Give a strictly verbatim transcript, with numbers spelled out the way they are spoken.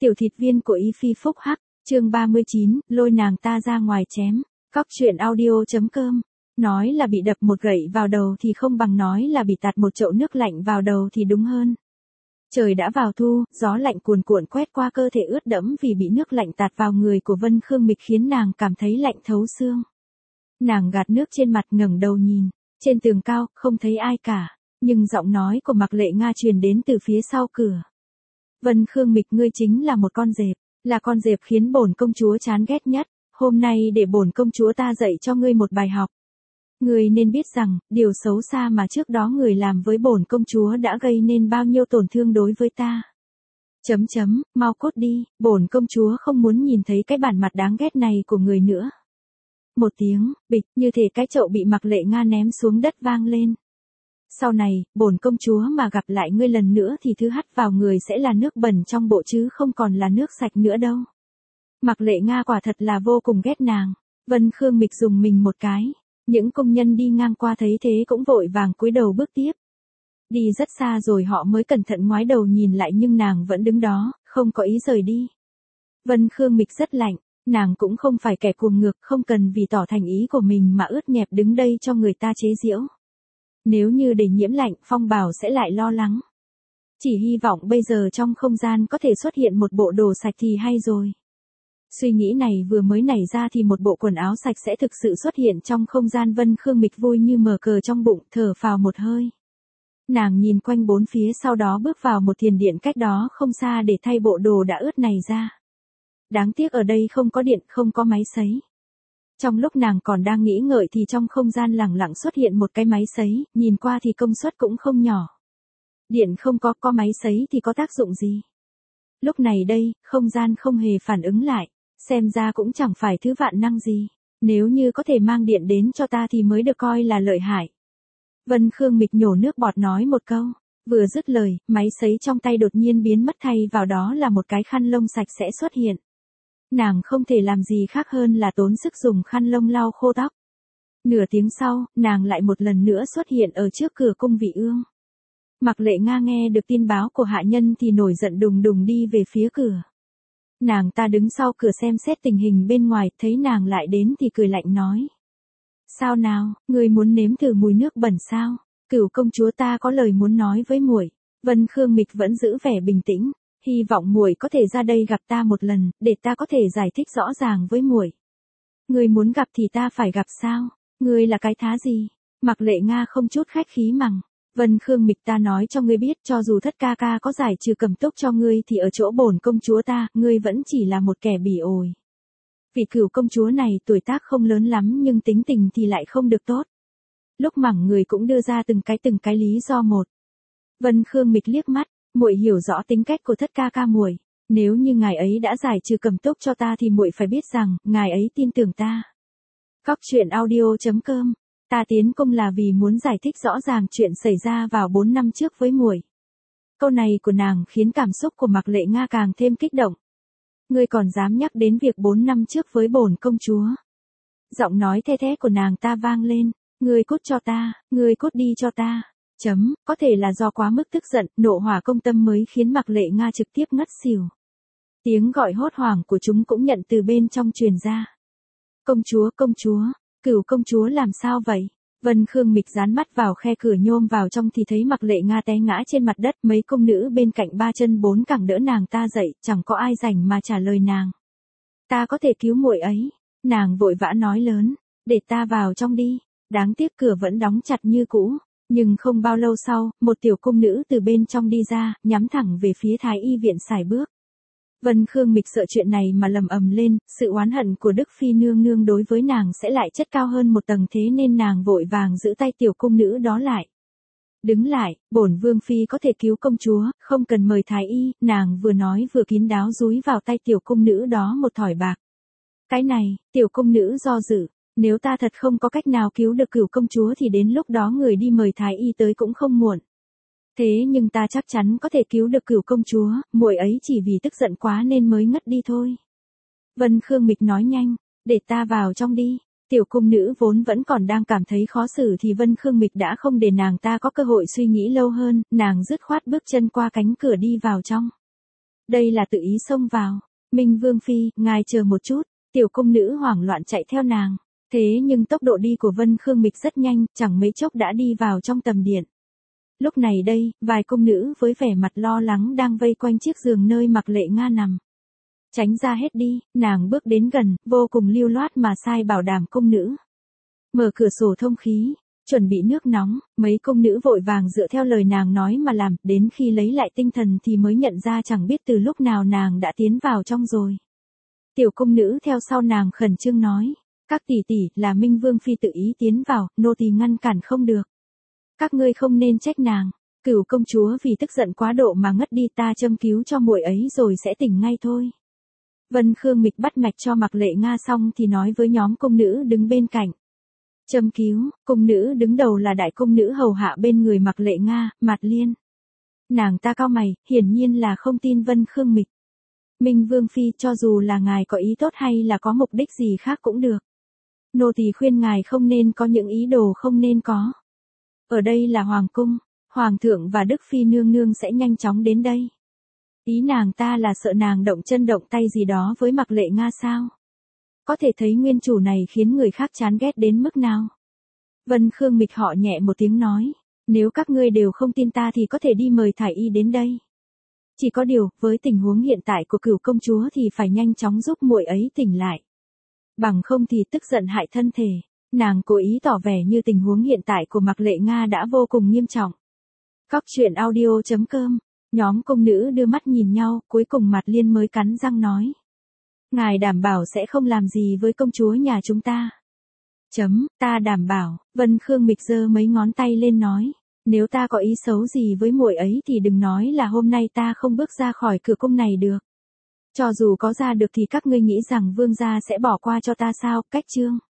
Tiểu thịt viên của Y Phi phúc hắc, chương ba mươi chín, lôi nàng ta ra ngoài chém. Cóc truyện audio.com. Nói là bị đập một gậy vào đầu thì không bằng nói là bị tạt một chậu nước lạnh vào đầu thì đúng hơn. Trời đã vào thu, gió lạnh cuồn cuộn quét qua cơ thể ướt đẫm vì bị nước lạnh tạt vào người của Vân Khương Mịch khiến nàng cảm thấy lạnh thấu xương. Nàng gạt nước trên mặt ngẩng đầu nhìn, trên tường cao, không thấy ai cả, nhưng giọng nói của Mạc Lệ Nga truyền đến từ phía sau cửa. Vân Khương Mịch, ngươi chính là một con dẹp, là con dẹp khiến bổn công chúa chán ghét nhất, hôm nay để bổn công chúa ta dạy cho ngươi một bài học. Ngươi nên biết rằng, điều xấu xa mà trước đó người làm với bổn công chúa đã gây nên bao nhiêu tổn thương đối với ta. Chấm chấm, mau cút đi, bổn công chúa không muốn nhìn thấy cái bản mặt đáng ghét này của người nữa. Một tiếng, bịch, như thể cái chậu bị Mạc Lệ Nga ném xuống đất vang lên. Sau này, bổn công chúa mà gặp lại ngươi lần nữa thì thứ hắt vào người sẽ là nước bẩn trong bộ chứ không còn là nước sạch nữa đâu. Mạc Lệ Nga quả thật là vô cùng ghét nàng. Vân Khương Mịch dùng mình một cái. Những công nhân đi ngang qua thấy thế cũng vội vàng cúi đầu bước tiếp. Đi rất xa rồi họ mới cẩn thận ngoái đầu nhìn lại nhưng nàng vẫn đứng đó, không có ý rời đi. Vân Khương Mịch rất lạnh, nàng cũng không phải kẻ cuồng ngược, không cần vì tỏ thành ý của mình mà ướt nhẹp đứng đây cho người ta chế giễu. Nếu như để nhiễm lạnh, Phong Bảo sẽ lại lo lắng. Chỉ hy vọng bây giờ trong không gian có thể xuất hiện một bộ đồ sạch thì hay rồi. Suy nghĩ này vừa mới nảy ra thì một bộ quần áo sạch sẽ thực sự xuất hiện trong không gian. Vân Khương Mịch vui như mở cờ trong bụng, thở phào một hơi. Nàng nhìn quanh bốn phía sau đó bước vào một thiền điện cách đó không xa để thay bộ đồ đã ướt này ra. Đáng tiếc ở đây không có điện, không có máy sấy. Trong lúc nàng còn đang nghĩ ngợi thì trong không gian lẳng lặng xuất hiện một cái máy sấy, nhìn qua thì công suất cũng không nhỏ. Điện không có, có máy sấy thì có tác dụng gì? Lúc này đây, không gian không hề phản ứng lại, xem ra cũng chẳng phải thứ vạn năng gì. Nếu như có thể mang điện đến cho ta thì mới được coi là lợi hại. Vân Khương Mịch nhổ nước bọt nói một câu, vừa dứt lời, máy sấy trong tay đột nhiên biến mất, thay vào đó là một cái khăn lông sạch sẽ xuất hiện. Nàng không thể làm gì khác hơn là tốn sức dùng khăn lông lau khô tóc. Nửa tiếng sau, nàng lại một lần nữa xuất hiện ở trước cửa cung Vị Ương. Mạc Lệ Nga nghe được tin báo của hạ nhân thì nổi giận đùng đùng đi về phía cửa. Nàng ta đứng sau cửa xem xét tình hình bên ngoài, thấy nàng lại đến thì cười lạnh nói. Sao nào, ngươi muốn nếm thử mùi nước bẩn sao? Cửu công chúa ta có lời muốn nói với muội. Vân Khương Mịch vẫn giữ vẻ bình tĩnh. Hy vọng muội có thể ra đây gặp ta một lần, để ta có thể giải thích rõ ràng với muội. Ngươi muốn gặp thì ta phải gặp sao? Ngươi là cái thá gì? Mạc Lệ Nga không chút khách khí mắng. Vân Khương Mịch, ta nói cho ngươi biết, cho dù thất ca ca có giải trừ cầm túc cho ngươi thì ở chỗ bổn công chúa ta, ngươi vẫn chỉ là một kẻ bỉ ổi. Vị cửu công chúa này tuổi tác không lớn lắm nhưng tính tình thì lại không được tốt. Lúc mắng người cũng đưa ra từng cái từng cái lý do một. Vân Khương Mịch liếc mắt, muội hiểu rõ tính cách của thất ca ca muội. Nếu như ngài ấy đã giải trừ cầm túc cho ta thì muội phải biết rằng ngài ấy tin tưởng ta. Cóc truyện audio.com. Ta tiến cung là vì muốn giải thích rõ ràng chuyện xảy ra vào bốn năm trước với muội. Câu này của nàng khiến cảm xúc của Mạc Lệ Nga càng thêm kích động. Ngươi còn dám nhắc đến việc bốn năm trước với bổn công chúa? Giọng nói the thé của nàng ta vang lên. Ngươi cút cho ta, ngươi cút đi cho ta. Chấm, có thể là do quá mức tức giận, nộ hỏa công tâm mới khiến Mạc Lệ Nga trực tiếp ngất xỉu. Tiếng gọi hốt hoảng của chúng cũng nhận từ bên trong truyền ra. Công chúa, công chúa. Cửu công chúa làm sao vậy? Vân Khương Mịch dán mắt vào khe cửa nhôm vào trong thì thấy Mạc Lệ Nga té ngã trên mặt đất, mấy công nữ bên cạnh ba chân bốn cẳng đỡ nàng ta dậy, chẳng có ai rảnh mà trả lời nàng. Ta có thể cứu muội ấy. Nàng vội vã nói lớn, để ta vào trong đi. Đáng tiếc cửa vẫn đóng chặt như cũ. Nhưng không bao lâu sau, một tiểu cung nữ từ bên trong đi ra, nhắm thẳng về phía Thái Y viện sải bước. Vân Khương Mịch sợ chuyện này mà lầm ầm lên, sự oán hận của Đức Phi nương nương đối với nàng sẽ lại chất cao hơn một tầng, thế nên nàng vội vàng giữ tay tiểu cung nữ đó lại. Đứng lại, bổn vương phi có thể cứu công chúa, không cần mời Thái Y. Nàng vừa nói vừa kín đáo dúi vào tay tiểu cung nữ đó một thỏi bạc. Cái này, tiểu cung nữ do dự. Nếu ta thật không có cách nào cứu được cửu công chúa thì đến lúc đó người đi mời Thái Y tới cũng không muộn. Thế nhưng ta chắc chắn có thể cứu được cửu công chúa, muội ấy chỉ vì tức giận quá nên mới ngất đi thôi. Vân Khương Mịch nói nhanh, để ta vào trong đi. Tiểu cung nữ vốn vẫn còn đang cảm thấy khó xử thì Vân Khương Mịch đã không để nàng ta có cơ hội suy nghĩ lâu hơn, nàng dứt khoát bước chân qua cánh cửa đi vào trong. Đây là tự ý xông vào. Minh Vương Phi, ngài chờ một chút, tiểu cung nữ hoảng loạn chạy theo nàng. Thế nhưng tốc độ đi của Vân Khương Mịch rất nhanh, chẳng mấy chốc đã đi vào trong tầm điện. Lúc này đây, vài cung nữ với vẻ mặt lo lắng đang vây quanh chiếc giường nơi Mạc Lệ Nga nằm. Tránh ra hết đi, nàng bước đến gần, vô cùng lưu loát mà sai bảo đảm cung nữ. Mở cửa sổ thông khí, chuẩn bị nước nóng, mấy cung nữ vội vàng dựa theo lời nàng nói mà làm, đến khi lấy lại tinh thần thì mới nhận ra chẳng biết từ lúc nào nàng đã tiến vào trong rồi. Tiểu cung nữ theo sau nàng khẩn trương nói, các tỷ tỷ, là Minh Vương Phi tự ý tiến vào, nô tỳ ngăn cản không được. Các ngươi không nên trách nàng, Cửu công chúa vì tức giận quá độ mà ngất đi, ta châm cứu cho muội ấy rồi sẽ tỉnh ngay thôi. Vân Khương Mịch bắt mạch cho Mạc Lệ Nga xong thì nói với nhóm cung nữ đứng bên cạnh. Châm cứu, cung nữ đứng đầu là đại cung nữ hầu hạ bên người Mạc Lệ Nga, Mạt Liên. Nàng ta cau mày, hiển nhiên là không tin Vân Khương Mịch. Minh Vương Phi, cho dù là ngài có ý tốt hay là có mục đích gì khác cũng được. Nô tỳ khuyên ngài không nên có những ý đồ không nên có. Ở đây là Hoàng cung, Hoàng thượng và Đức Phi nương nương sẽ nhanh chóng đến đây. Ý nàng ta là sợ nàng động chân động tay gì đó với Mạc Lệ Nga sao? Có thể thấy nguyên chủ này khiến người khác chán ghét đến mức nào. Vân Khương Mịch họ nhẹ một tiếng nói, nếu các ngươi đều không tin ta thì có thể đi mời Thải Y đến đây. Chỉ có điều, với tình huống hiện tại của Cửu công chúa thì phải nhanh chóng giúp muội ấy tỉnh lại. Bằng không thì tức giận hại thân thể. Nàng cố ý tỏ vẻ như tình huống hiện tại của Mạc Lệ Nga đã vô cùng nghiêm trọng. Cóc truyện audio chấm com. Nhóm cung nữ đưa mắt nhìn nhau, cuối cùng Mạt Liên mới cắn răng nói. Ngài đảm bảo sẽ không làm gì với công chúa nhà chúng ta. Chấm, ta đảm bảo. Vân Khương Mịch giơ mấy ngón tay lên nói. Nếu ta có ý xấu gì với muội ấy thì đừng nói là hôm nay ta không bước ra khỏi cửa cung này được. Cho dù có ra được thì các ngươi nghĩ rằng vương gia sẽ bỏ qua cho ta sao, cách chương.